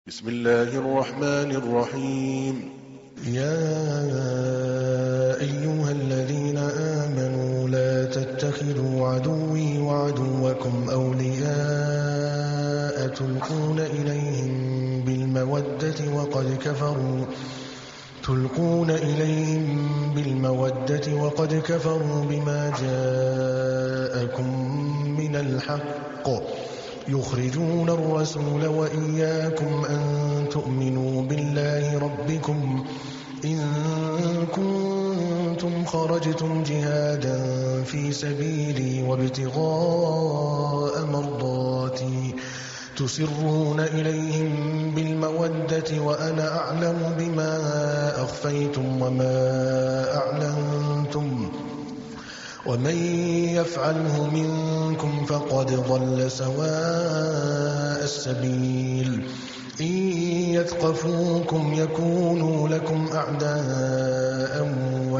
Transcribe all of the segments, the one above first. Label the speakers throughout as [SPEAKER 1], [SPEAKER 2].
[SPEAKER 1] بسم الله الرحمن الرحيم.
[SPEAKER 2] يا أيها الذين آمنوا لا تتخذوا عدوي وعدوكم أولياء تلقون إليهم بالمودة وقد كفروا بما جاءكم من الحق يخرجون الرسول وإياكم أن تؤمنوا بالله ربكم إن كنتم خرجتم جهادا في سبيلي وابتغاء مرضاتي تسرون إليهم بالمودة وأنا أعلم بما أخفيتم وما أعلنتم ومن يفعله منكم فقد ضل سواء السبيل إن يثقفوكم يكونوا لكم أعداء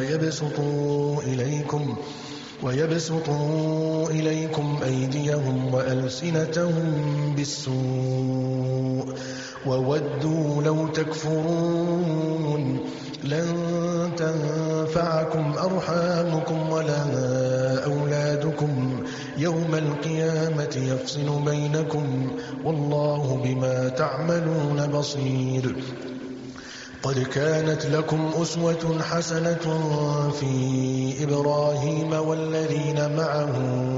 [SPEAKER 2] ويبسطوا إليكم أيديهم وألسنتهم بالسوء وودوا لو تكفرون لن تنفعكم أرحامكم ولا أولادكم يوم القيامة يفصل بينكم والله بما تعملون بصير. قد كانت لكم أسوة حسنة في إبراهيم والذين معه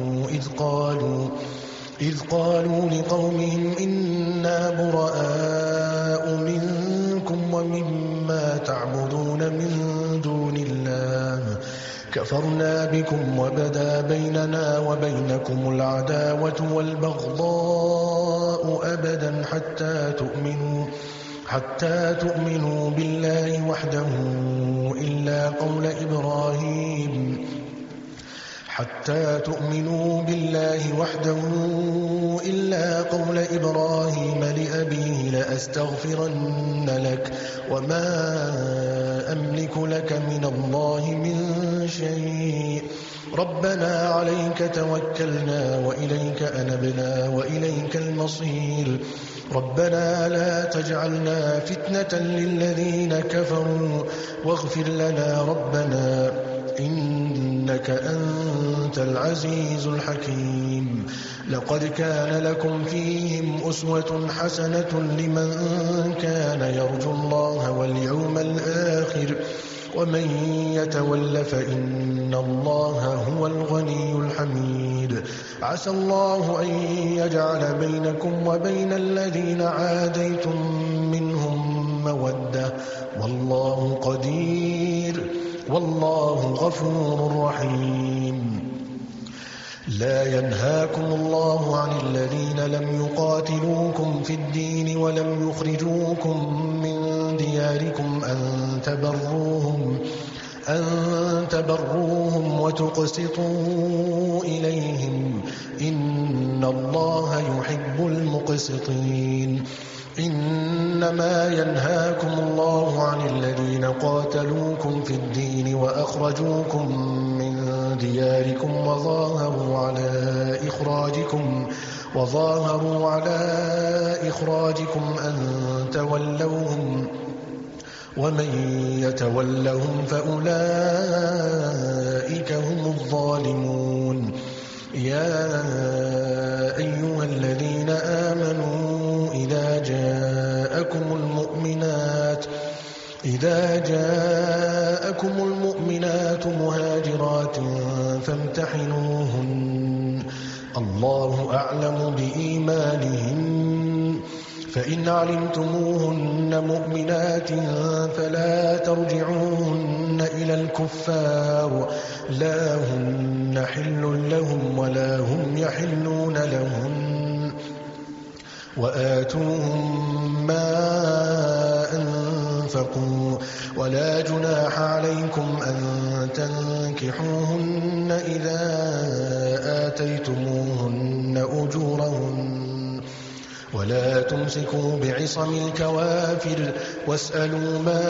[SPEAKER 2] إذ قالوا لقومهم إنا براء منكم ومما تعبدون من دون الله كفرنا بكم وبدا بيننا وبينكم العداوة والبغضاء أبدا حتى تؤمنوا بالله وحده إلا قول إبراهيم لأبيه لأستغفرن لك وما أملك لك من الله من شيء ربنا عليك توكلنا وإليك أنبنا وإليك المصير ربنا لا تجعلنا فتنة للذين كفروا واغفر لنا ربنا إنك أنت العزيز الحكيم. لقد كان لكم فيهم أسوة حسنة لمن كان يرجو الله واليوم الآخر ومن يتول فإن الله هو الغني الحميد. عسى الله أن يجعل بينكم وبين الذين عاديتم منهم مودة والله قدير والله غفور رحيم. لا ينهاكم الله عن الذين لم يقاتلوكم في الدين ولم يخرجوكم من دياركم أن تبروهم وتقسطوا إليهم إن الله يحب المقسطين. إنما ينهاكم الله عن الذين قاتلوكم في الدين وأخرجوكم من دياركم وظاهروا على إخراجكم أن تولوهم ومن يتولهم فأولئك هم الظالمون. يا أيها الذين آمنوا إذا جاءكم المؤمنات مهاجرات فامتحنوهن الله أعلم بإيمانهن فإن علمتموهن مؤمنات فلا ترجعوهن إلى الكفار لا هن حل لهم ولا هم يحلون لهن وآتوهم ما أنفقوا ولا جناح عليكم أن تنكحوهن إذا آتيتموهن أجورهن ولا تمسكوا بعصم الكوافر واسألوا ما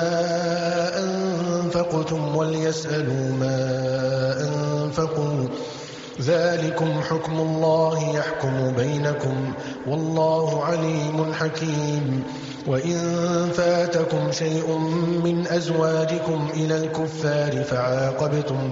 [SPEAKER 2] أنفقتم وليسألوا ما أنفقوا ذلكم حكم الله يحكم بينكم والله عليم حكيم. وإن فاتكم شيء من أزواجكم إلى الكفار فعاقبتم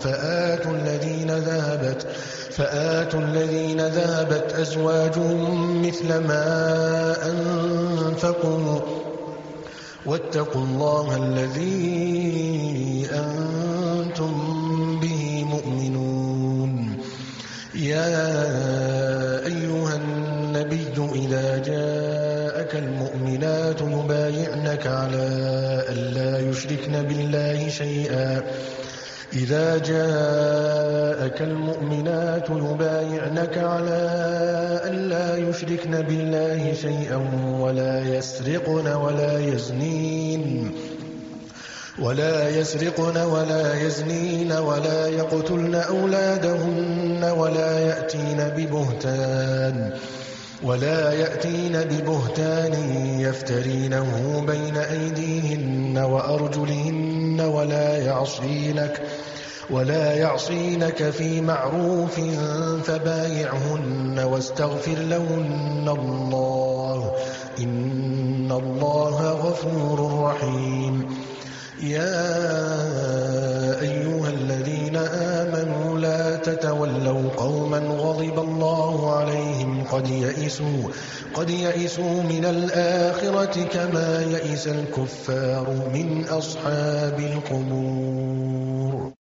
[SPEAKER 2] فآتوا الذين ذهبت أزواجهم مثل ما أنفقوا واتقوا الله الذي أنتم به مؤمنون. يا أيها النبي إذا جاءك المؤمنات يبايعنك على ألا يشركن بالله شيئا ولا يسرقن ولا يزنين ولا يقتلن أولادهن ولا يأتين ببهتان يفترينه بين أيديهن وأرجلهن ولا يعصينك في معروف فبايعهن واستغفر لهن الله إن الله غفور رحيم. يا أيها الذين آمنوا لا تتولوا قوما غضب الله عليهم قد يئسوا من الآخرة كما يئس الكفار من أصحاب القبور.